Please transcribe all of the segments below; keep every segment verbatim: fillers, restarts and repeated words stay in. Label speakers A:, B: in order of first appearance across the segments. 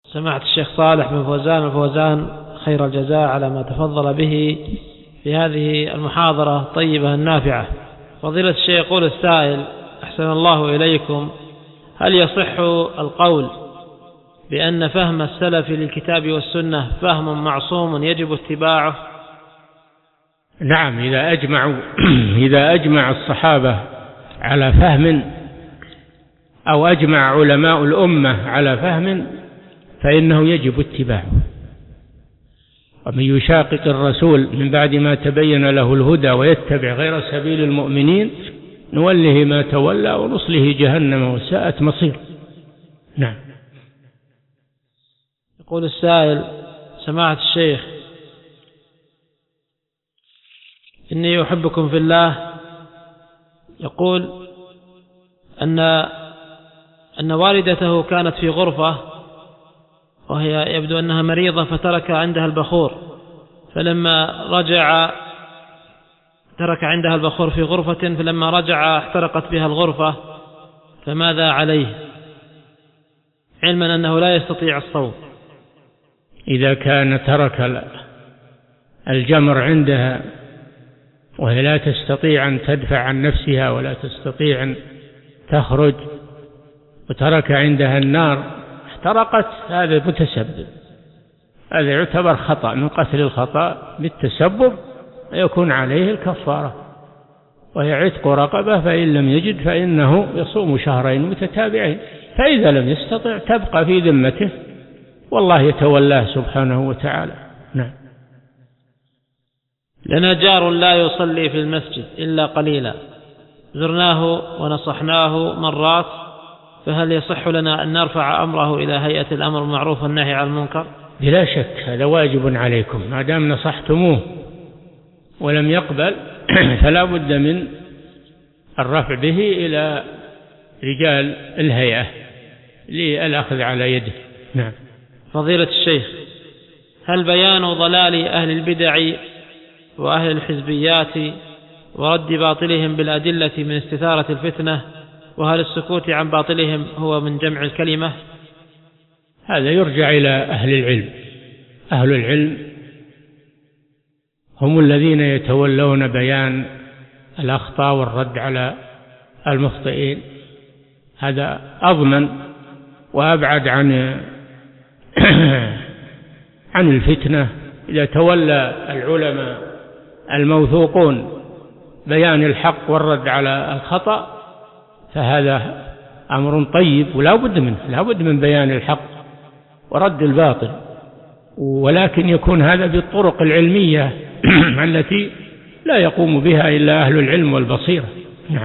A: سماحة الشيخ صالح بن فوزان الفوزان خير الجزاء على ما تفضل به في هذه المحاضرة الطيبة النافعة. فضيلة الشيخ يقول السائل: أحسن الله إليكم، هل يصح القول بأن فهم السلف للكتاب والسنة فهم معصوم يجب اتباعه؟
B: نعم، إذا أجمعوا إذا أجمع الصحابة على فهم أو أجمع علماء الأمة على فهم فإنه يجب اتباعه. ومن يشاقق الرسول من بعد ما تبين له الهدى ويتبع غير سبيل المؤمنين نوله ما تولى ونصله جهنم وساءت مصير. نعم.
A: يقول السائل: سماحة الشيخ، إني أحبكم في الله. يقول أن أن والدته كانت في غرفة وهي يبدو أنها مريضة، فترك عندها البخور، فلما رجع ترك عندها البخور في غرفة، فلما رجع احترقت بها الغرفة، فماذا عليه؟ علما أنه لا يستطيع الصوم.
B: إذا كان ترك الجمر عندها وهي لا تستطيع أن تدفع عن نفسها ولا تستطيع أن تخرج، وترك عندها النار احترقت، هذا متسبب، هذا يعتبر خطأ من قتل الخطأ بالتسبب، ويكون عليه الكفارة وهي عتق رقبة، فإن لم يجد فإنه يصوم شهرين متتابعين، فإذا لم يستطع تبقى في ذمته والله يتولاه سبحانه وتعالى. نعم.
A: لنا جار لا يصلي في المسجد إلا قليلا، زرناه ونصحناه مرات، فهل يصح لنا أن نرفع أمره إلى هيئة الأمر بالمعروف والنهي عن المنكر؟
B: بلا شك، هذا واجب عليكم، ما دام نصحتموه ولم يقبل فلا بد من الرفع به إلى رجال الهيئة للأخذ على يده. نعم.
A: فضيلة الشيخ، هل بيان ضلال أهل البدع وأهل الحزبيات ورد باطلهم بالأدلة من استثارة الفتنة، وهل السكوت عن باطلهم هو من جمع الكلمة؟
B: هذا يرجع إلى أهل العلم. أهل العلم هم الذين يتولون بيان الأخطاء والرد على المخطئين، هذا أضمن وأبعد عن عن الفتنة. إذا تولى العلماء الموثوقون بيان الحق والرد على الخطأ فهذا أمر طيب ولا بد منه، لا بد من بيان الحق ورد الباطل، ولكن يكون هذا بالطرق العلمية التي لا يقوم بها إلا أهل العلم والبصيرة. نعم.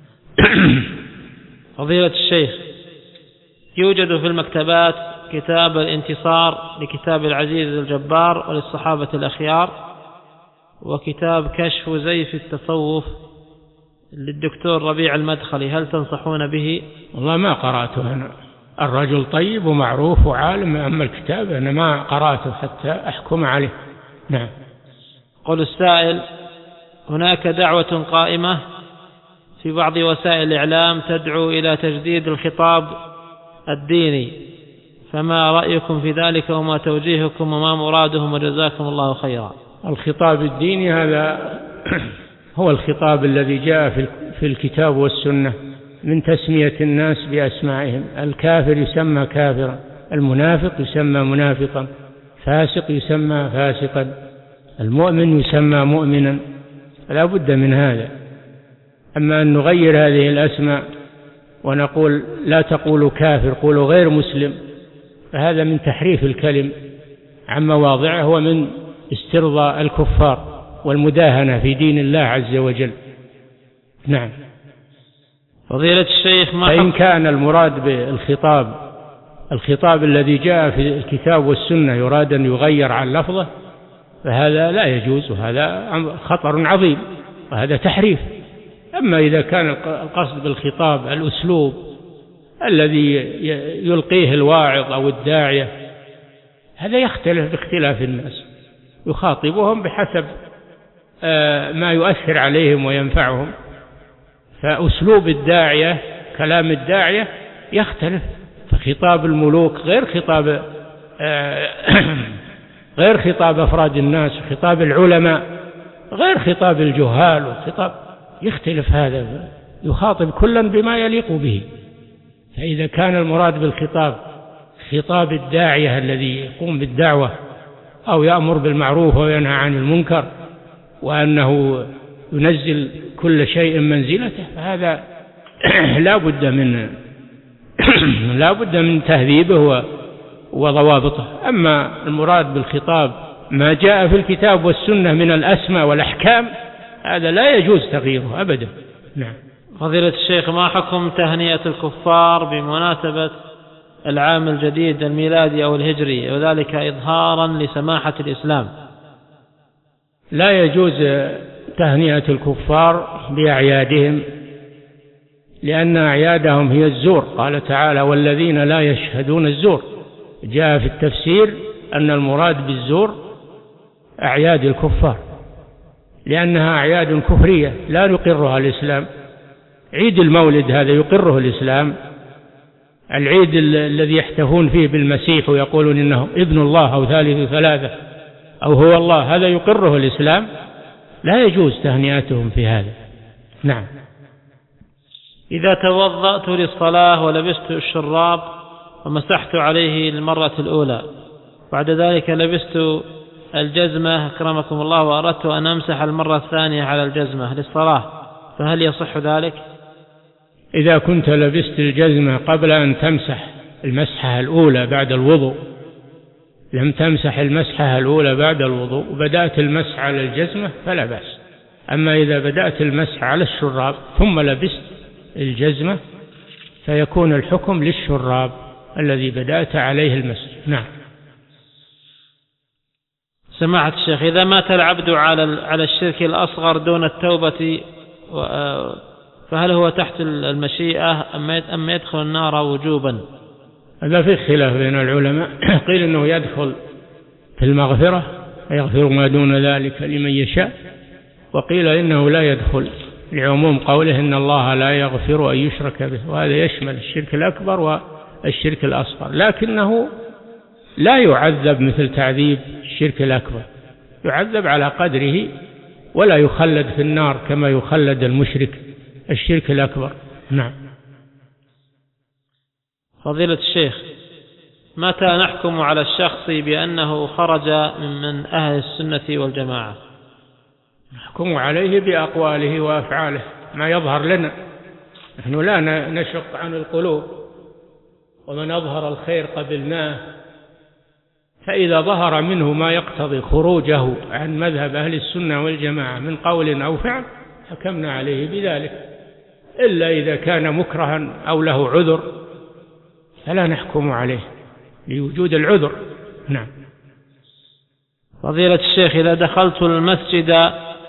A: فضيلة الشيخ، يوجد في المكتبات كتاب الانتصار لكتاب العزيز الجبار وللصحابة الأخيار، وكتاب كشف زيف التصوف للدكتور ربيع المدخلي، هل تنصحون به؟
B: والله ما قرأته أنا، الرجل طيب ومعروف وعالم، أما الكتاب أنا ما قرأته حتى أحكم عليه. نعم.
A: قل السائل: هناك دعوة قائمة في بعض وسائل الإعلام تدعو إلى تجديد الخطاب الديني، فما رأيكم في ذلك وما توجيهكم وما مرادهم، وجزاكم الله خيرا؟
B: الخطاب الديني هذا هو الخطاب الذي جاء في الكتاب والسنة من تسمية الناس بأسمائهم. الكافر يسمى كافرا، المنافق يسمى منافقا، فاسق يسمى فاسقا، المؤمن يسمى مؤمنا، لا بد من هذا. أما أن نغير هذه الأسماء ونقول لا تقولوا كافر، قولوا غير مسلم، فهذا من تحريف الكلم عن مواضعه ومن استرضاء الكفار والمداهنة في دين الله عز وجل. نعم.
A: فضيلة الشيخ، ما
B: فإن كان المراد بالخطاب الخطاب الذي جاء في الكتاب والسنة يراد أن يغير عن لفظه فهذا لا يجوز، وهذا خطر عظيم وهذا تحريف. أما إذا كان القصد بالخطاب الأسلوب الذي يلقيه الواعظ أو الداعية، هذا يختلف باختلاف الناس، يخاطبهم بحسب ما يؤثر عليهم وينفعهم، فأسلوب الداعية كلام الداعية يختلف، فخطاب الملوك غير خطاب غير خطاب أفراد الناس، خطاب العلماء غير خطاب الجهال، وخطاب يختلف، هذا يخاطب كلا بما يليق به. فإذا كان المراد بالخطاب خطاب الداعية الذي يقوم بالدعوة أو يأمر بالمعروف وينهى عن المنكر، وأنه ينزل كل شيء منزلته، فهذا لا بد من لا بد من تهذيبه وضوابطه. أما المراد بالخطاب ما جاء في الكتاب والسنة من الأسماء والأحكام، هذا لا يجوز تغييره أبدا. نعم.
A: فضيلة الشيخ، ما حكم تهنئة الكفار بمناسبة العام الجديد الميلادي أو الهجري، وذلك إظهارا لسماحة الإسلام؟
B: لا يجوز تهنئة الكفار بأعيادهم، لأن أعيادهم هي الزور. قال تعالى: والذين لا يشهدون الزور. جاء في التفسير أن المراد بالزور أعياد الكفار، لأنها أعياد كفرية لا يقرها الإسلام. عيد المولد هذا يقره الإسلام، العيد الذي يحتفون فيه بالمسيح ويقولون إنه ابن الله أو ثالث ثلاثة أو هو الله، هذا يقره الإسلام، لا يجوز تهنئتهم في هذا. نعم.
A: إذا توضأت للصلاة ولبست الشراب ومسحت عليه المرة الأولى، بعد ذلك لبست الجزمة أكرمكم الله وأردت أن أمسح المرة الثانية على الجزمة للصلاة، فهل يصح ذلك؟
B: إذا كنت لبست الجزمة قبل أن تمسح المسحة الأولى بعد الوضوء، لم تمسح المسحة الأولى بعد الوضوء وبدأت المسح على الجزمة فلا بأس. أما إذا بدأت المسح على الشراب ثم لبست الجزمة فيكون الحكم للشراب الذي بدأت عليه المسح. نعم.
A: سماحة الشيخ، إذا مات العبد على على الشرك الأصغر دون التوبة فهل هو تحت المشيئة أم يدخل النار وجوبا؟
B: هذا في خلاف بين العلماء. قيل إنه يدخل في المغفرة يغفر ما دون ذلك لمن يشاء، وقيل إنه لا يدخل لعموم قوله إن الله لا يغفر أن يشرك به، وهذا يشمل الشرك الأكبر والشرك الأصغر، لكنه لا يعذب مثل تعذيب الشرك الأكبر، يعذب على قدره ولا يخلد في النار كما يخلد المشرك الشرك الأكبر. نعم.
A: فضيلة الشيخ، متى نحكم على الشخص بأنه خرج من أهل السنة والجماعة؟
B: نحكم عليه بأقواله وأفعاله ما يظهر لنا، نحن لا نشق عن القلوب، ومن أظهر الخير قبلناه، فإذا ظهر منه ما يقتضي خروجه عن مذهب أهل السنة والجماعة من قول أو فعل حكمنا عليه بذلك، إلا إذا كان مكرها أو له عذر فلا نحكم عليه لوجود العذر. نعم.
A: فضيلة الشيخ، إذا دخلت المسجد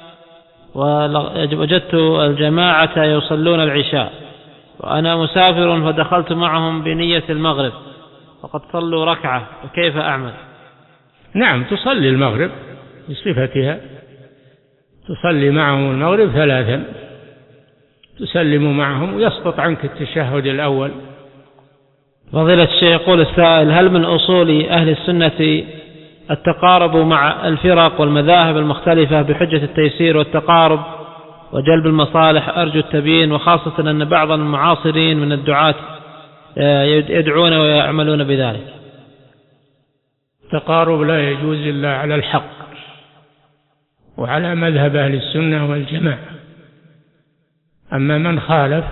A: ووجدت الجماعة يصلون العشاء وأنا مسافر فدخلت معهم بنية المغرب وقد صلوا ركعة، فكيف أعمل؟
B: نعم، تصلي المغرب بصفتها، تصلي معهم المغرب ثلاثا، تسلم معهم ويسقط عنك التشهد الأول.
A: فضيلة الشيخ، يقول السائل: هل من أصول أهل السنة التقارب مع الفرق والمذاهب المختلفة بحجة التيسير والتقارب وجلب المصالح؟ أرجو التبيين، وخاصة أن بعض المعاصرين من الدعاة يدعون ويعملون بذلك.
B: التقارب لا يجوز إلا على الحق وعلى مذهب أهل السنة والجماعة، أما من خالف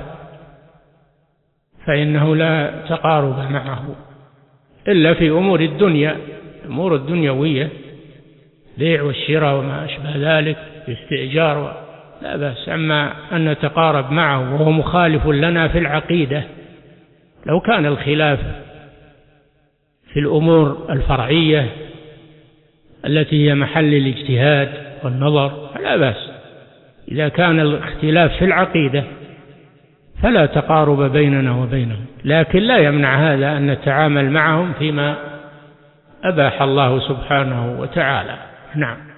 B: فإنه لا تقارب معه إلا في أمور الدنيا، أمور الدنيوية، بيع والشراء وما أشبه ذلك، استئجار، لا بأس. أما أن نتقارب معه وهو مخالف لنا في العقيدة، لو كان الخلاف في الأمور الفرعية التي هي محل الاجتهاد والنظر فلا بأس. إذا كان الاختلاف في العقيدة فلا تقارب بيننا وبينهم، لكن لا يمنع هذا أن نتعامل معهم فيما أباح الله سبحانه وتعالى. نعم.